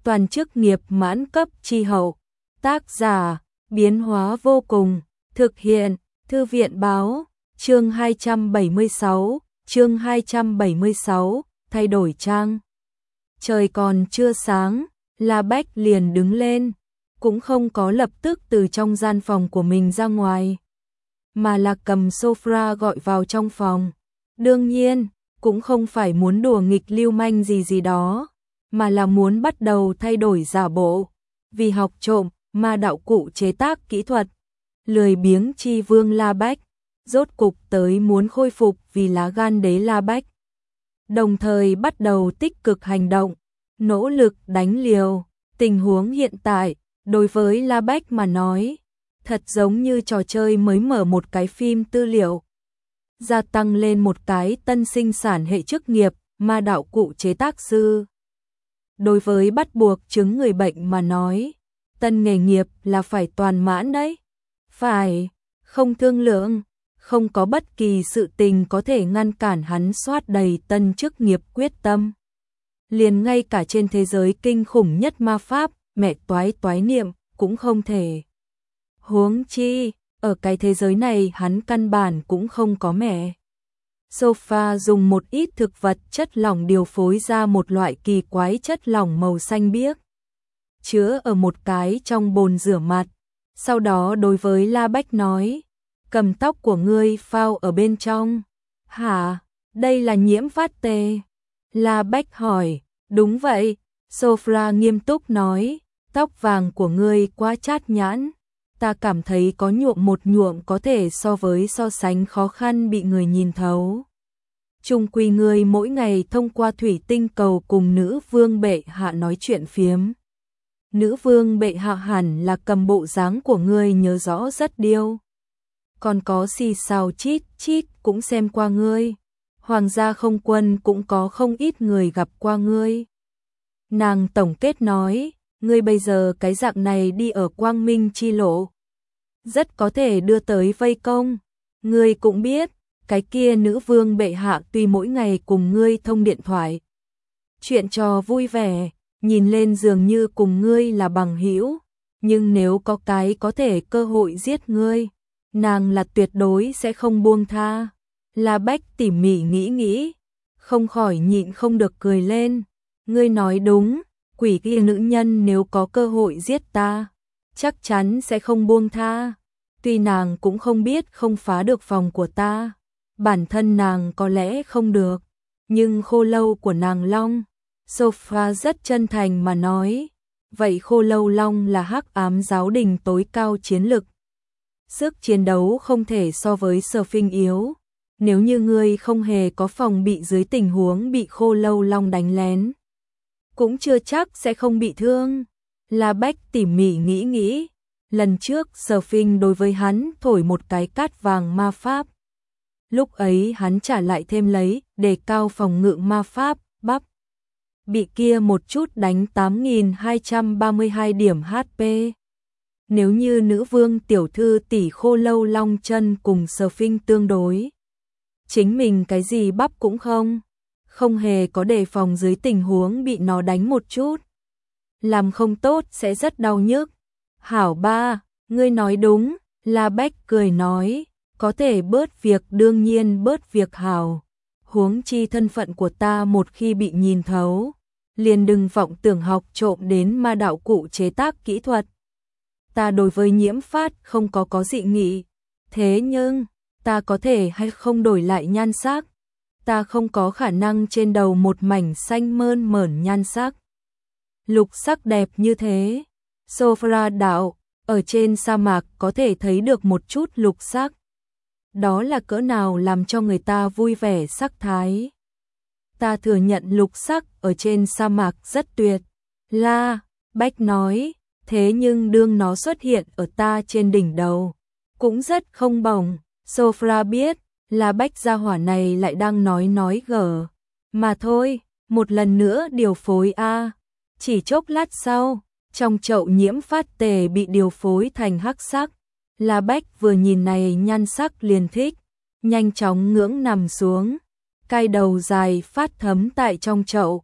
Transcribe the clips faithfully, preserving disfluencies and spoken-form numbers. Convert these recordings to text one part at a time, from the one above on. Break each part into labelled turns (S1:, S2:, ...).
S1: toàn chức nghiệp mãn cấp chi hậu. Tác giả, biến hóa vô cùng, thực hiện, Thư viện báo, chương hai trăm bảy mươi sáu, chương hai trăm bảy mươi sáu, thay đổi trang. Trời còn chưa sáng, La Bách liền đứng lên, cũng không có lập tức từ trong gian phòng của mình ra ngoài, mà là cầm sofa gọi vào trong phòng. Đương nhiên, cũng không phải muốn đùa nghịch lưu manh gì gì đó, mà là muốn bắt đầu thay đổi giả bộ, vì học trộm ma đạo cụ chế tác kỹ thuật. Lười biếng chi vương La Bách, rốt cục tới muốn khôi phục vì lá gan đế La Bách. Đồng thời bắt đầu tích cực hành động, nỗ lực đánh liều. Tình huống hiện tại, đối với La Bách mà nói, thật giống như trò chơi mới mở một cái phim tư liệu. Gia tăng lên một cái tân sinh sản hệ chức nghiệp, ma đạo cụ chế tác sư. Đối với bắt buộc chứng người bệnh mà nói, tân nghề nghiệp là phải toàn mãn đấy. Phải, không thương lượng, không có bất kỳ sự tình có thể ngăn cản hắn soát đầy tân chức nghiệp quyết tâm. Liền ngay cả trên thế giới kinh khủng nhất ma pháp, mẹ toái toái niệm, cũng không thể. Huống chi, ở cái thế giới này hắn căn bản cũng không có mẹ. Sofa dùng một ít thực vật chất lỏng điều phối ra một loại kỳ quái chất lỏng màu xanh biếc, chứa ở một cái trong bồn rửa mặt. Sau đó đối với La Bách nói, cầm tóc của ngươi phao ở bên trong. Hả? Đây là nhiễm phát tê. La Bách hỏi, đúng vậy. Sophra nghiêm túc nói, tóc vàng của ngươi quá chát nhãn. Ta cảm thấy có nhuộm một nhuộm có thể so với so sánh khó khăn bị người nhìn thấu. Chung quy ngươi mỗi ngày thông qua thủy tinh cầu cùng nữ vương bệ hạ nói chuyện phiếm. Nữ vương bệ hạ hẳn là cầm bộ dáng của ngươi nhớ rõ rất điêu. Còn có xì xào chít chít cũng xem qua ngươi. Hoàng gia không quân cũng có không ít người gặp qua ngươi. Nàng tổng kết nói, ngươi bây giờ cái dạng này đi ở quang minh chi lộ, rất có thể đưa tới vây công. Ngươi cũng biết, cái kia nữ vương bệ hạ tuy mỗi ngày cùng ngươi thông điện thoại, chuyện trò vui vẻ, nhìn lên dường như cùng ngươi là bằng hữu, nhưng nếu có cái có thể cơ hội giết ngươi, nàng là tuyệt đối sẽ không buông tha. La Bách tỉ mỉ nghĩ nghĩ, không khỏi nhịn không được cười lên. Ngươi nói đúng, quỷ kia nữ nhân nếu có cơ hội giết ta, chắc chắn sẽ không buông tha. Tuy nàng cũng không biết không phá được phòng của ta, bản thân nàng có lẽ không được, nhưng khô lâu của nàng Long. Sophia rất chân thành mà nói, vậy khô lâu Long là hắc ám giáo đình tối cao chiến lực. Sức chiến đấu không thể so với Sở Phinh yếu. Nếu như ngươi không hề có phòng bị dưới tình huống bị khô lâu Long đánh lén, cũng chưa chắc sẽ không bị thương. La Bách tỉ mỉ nghĩ nghĩ, lần trước Sở Phinh đối với hắn thổi một cái cát vàng ma pháp. Lúc ấy hắn trả lại thêm lấy, đề cao phòng ngự ma pháp, bắp. Bị kia một chút đánh tám nghìn hai trăm ba mươi hai điểm H P. Nếu như nữ vương tiểu thư tỷ khô lâu Long chân cùng Sở Phinh tương đối, chính mình cái gì bắp cũng không, không hề có đề phòng dưới tình huống bị nó đánh một chút, làm không tốt sẽ rất đau nhức. Hảo ba, ngươi nói đúng. La Bách cười nói, có thể bớt việc đương nhiên bớt việc hảo. Huống chi thân phận của ta một khi bị nhìn thấu, liền đừng vọng tưởng học trộm đến ma đạo cụ chế tác kỹ thuật. Ta đối với nhiễm phát không có có dị nghị, thế nhưng ta có thể hay không đổi lại nhan sắc? Ta không có khả năng trên đầu một mảnh xanh mơn mởn nhan sắc. Lục sắc đẹp như thế. Sophia đạo, ở trên sa mạc có thể thấy được một chút lục sắc. Đó là cỡ nào làm cho người ta vui vẻ sắc thái. Ta thừa nhận lục sắc ở trên sa mạc rất tuyệt. La Bách nói, thế nhưng đương nó xuất hiện ở ta trên đỉnh đầu, cũng rất không bổng. Sophia biết, La Bách gia hỏa này lại đang nói nói gở. Mà thôi, một lần nữa điều phối a. Chỉ chốc lát sau, trong chậu nhiễm phát tề bị điều phối thành hắc sắc. La Bách vừa nhìn này nhan sắc liền thích, nhanh chóng ngưỡng nằm xuống. Cai đầu dài phát thấm tại trong chậu,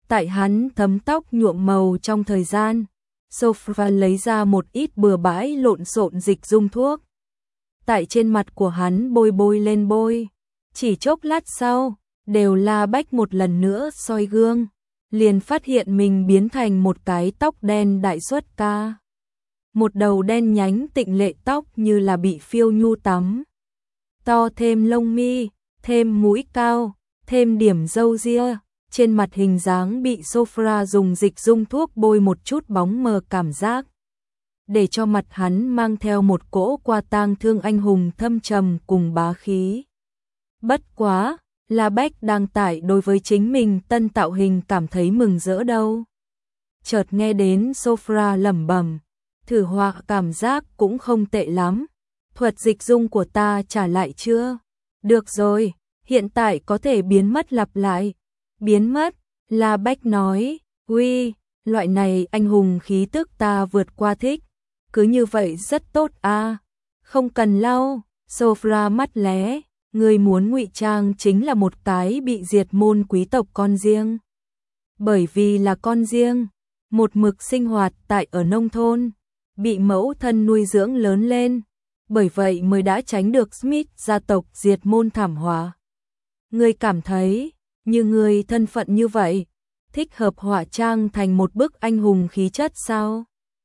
S1: Tại hắn thấm tóc nhuộm màu trong thời gian, Sophia lấy ra một ít bừa bãi lộn xộn dịch dung thuốc. Tại trên mặt của hắn bôi bôi lên bôi. Chỉ chốc lát sau, đều La Bách một lần nữa soi gương, liền phát hiện mình biến thành một cái tóc đen đại xuất ca. Một đầu đen nhánh tịnh lệ tóc như là bị phiêu nhu tắm. To thêm lông mi, thêm mũi cao, thêm điểm râu ria, trên mặt hình dáng bị Sophia dùng dịch dung thuốc bôi một chút bóng mờ cảm giác, để cho mặt hắn mang theo một cỗ qua tang thương anh hùng thâm trầm cùng bá khí. Bất quá, La Bách đang tại đối với chính mình tân tạo hình cảm thấy mừng rỡ đâu. Chợt nghe đến Sophia lẩm bẩm, thử họa cảm giác cũng không tệ lắm. Thuật dịch dung của ta trả lại chưa? Được rồi, hiện tại có thể biến mất lặp lại. Biến mất, La Bách nói, uy, loại này anh hùng khí tức ta vượt qua thích. Cứ như vậy rất tốt à. Không cần lau. Sophia mắt lé, người muốn ngụy trang chính là một cái bị diệt môn quý tộc con riêng. Bởi vì là con riêng, một mực sinh hoạt tại ở nông thôn, bị mẫu thân nuôi dưỡng lớn lên, bởi vậy mới đã tránh được Smith gia tộc diệt môn thảm họa. Ngươi cảm thấy, như người thân phận như vậy, thích hợp họa trang thành một bức anh hùng khí chất sao?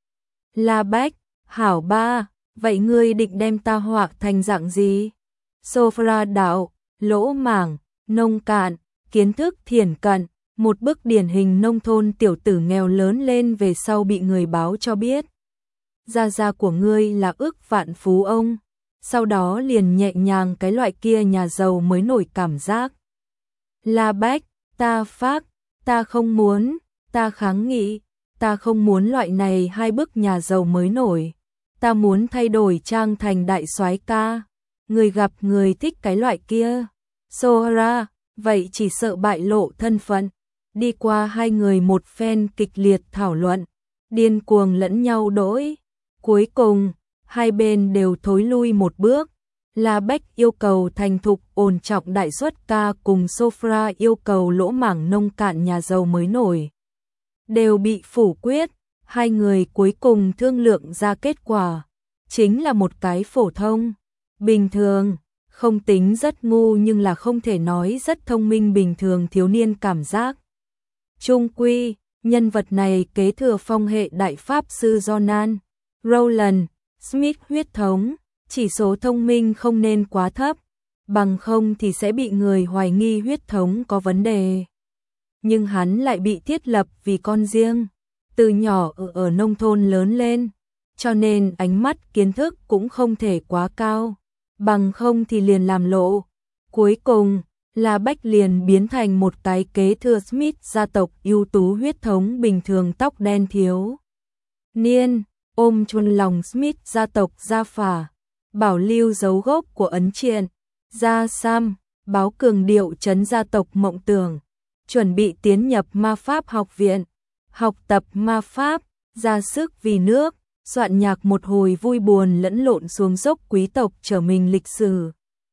S1: La Bách, hảo ba, vậy ngươi định đem ta họa thành dạng gì? Sophia đạo, lỗ mảng, nông cạn, kiến thức thiển cận, một bức điển hình nông thôn tiểu tử nghèo lớn lên về sau bị người báo cho biết. Gia gia của ngươi là ức vạn phú ông, sau đó liền nhẹ nhàng cái loại kia nhà giàu mới nổi cảm giác. La Bách, ta phác, ta không muốn, ta kháng nghị, ta không muốn loại này hai bức nhà giàu mới nổi, ta muốn thay đổi trang thành đại soái ca. Người gặp người thích cái loại kia. Sohra, vậy chỉ sợ bại lộ thân phận. Đi qua hai người một phen kịch liệt thảo luận, điên cuồng lẫn nhau đỗi. Cuối cùng, hai bên đều thối lui một bước. La Bách yêu cầu thành thục ổn trọng đại xuất ca cùng Sophia yêu cầu lỗ mảng nông cạn nhà giàu mới nổi. Đều bị phủ quyết, hai người cuối cùng thương lượng ra kết quả. Chính là một cái phổ thông, bình thường, không tính rất ngu nhưng là không thể nói rất thông minh bình thường thiếu niên cảm giác. Trung quy, nhân vật này kế thừa phong hệ đại pháp sư Jonan, Rowland, Smith huyết thống, chỉ số thông minh không nên quá thấp, bằng không thì sẽ bị người hoài nghi huyết thống có vấn đề. Nhưng hắn lại bị thiết lập vì con riêng, từ nhỏ ở, ở nông thôn lớn lên, cho nên ánh mắt kiến thức cũng không thể quá cao, bằng không thì liền làm lộ. Cuối cùng, La Bách liền biến thành một cái kế thừa Smith gia tộc ưu tú huyết thống bình thường tóc đen thiếu niên, ôm chôn lòng Smith gia tộc gia phả, bảo lưu dấu gốc của ấn triện, gia Sam, báo cường điệu trấn gia tộc mộng tưởng, chuẩn bị tiến nhập ma pháp học viện, học tập ma pháp, ra sức vì nước, soạn nhạc một hồi vui buồn lẫn lộn xuống dốc quý tộc trở mình lịch sử.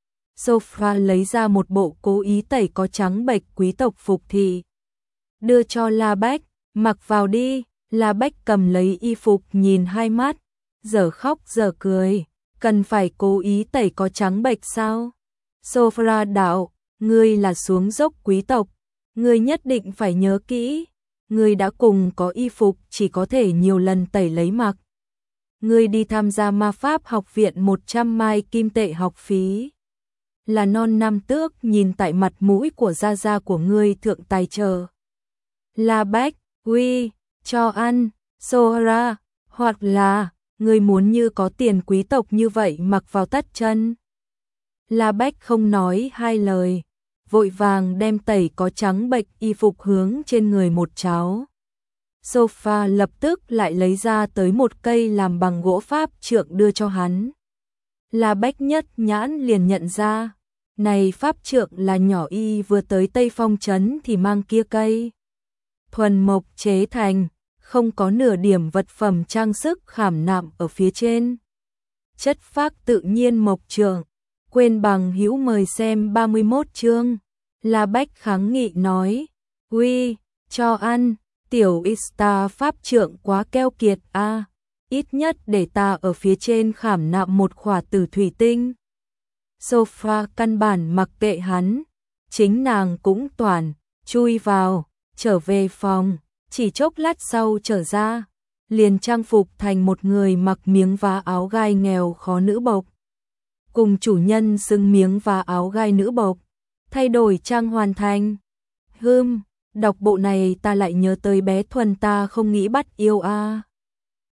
S1: Sophia lấy ra một bộ cố ý tẩy có trắng bệch quý tộc phục thị, đưa cho La Bách, mặc vào đi. La Bách cầm lấy y phục nhìn hai mắt, giờ khóc giờ cười, cần phải cố ý tẩy có trắng bệch sao? Sophia đạo, ngươi là xuống dốc quý tộc, ngươi nhất định phải nhớ kỹ, ngươi đã cùng có y phục chỉ có thể nhiều lần tẩy lấy mặc. Ngươi đi tham gia ma pháp học viện một trăm mai kim tệ học phí. Là non năm tước nhìn tại mặt mũi của gia gia của ngươi thượng tài chờ. La Bách, uy, cho ăn, Sohra, hoặc là, ngươi muốn như có tiền quý tộc như vậy mặc vào tất chân. La Bách không nói hai lời, vội vàng đem tẩy có trắng bệch y phục hướng trên người một cháo. Sophia lập tức lại lấy ra tới một cây làm bằng gỗ pháp trượng đưa cho hắn. La Bách nhất nhãn liền nhận ra, này pháp trượng là nhỏ y vừa tới Tây Phong trấn thì mang kia cây. Thuần mộc chế thành, không có nửa điểm vật phẩm trang sức khảm nạm ở phía trên. Chất phác tự nhiên mộc trượng, quên bằng hữu mời xem ba mươi mốt chương. La Bách kháng nghị nói, uy, cho ăn, tiểu Ista pháp trượng quá keo kiệt a, ít nhất để ta ở phía trên khảm nạm một khỏa tử thủy tinh. Sophia căn bản mặc kệ hắn, chính nàng cũng toàn, chui vào, trở về phòng, chỉ chốc lát sau trở ra, liền trang phục thành một người mặc miếng vá áo gai nghèo khó nữ bộc. Cùng chủ nhân xưng miếng vá áo gai nữ bộc, thay đổi trang hoàn thành. Hưm, đọc bộ này ta lại nhớ tới bé Thuần ta không nghĩ bắt yêu a.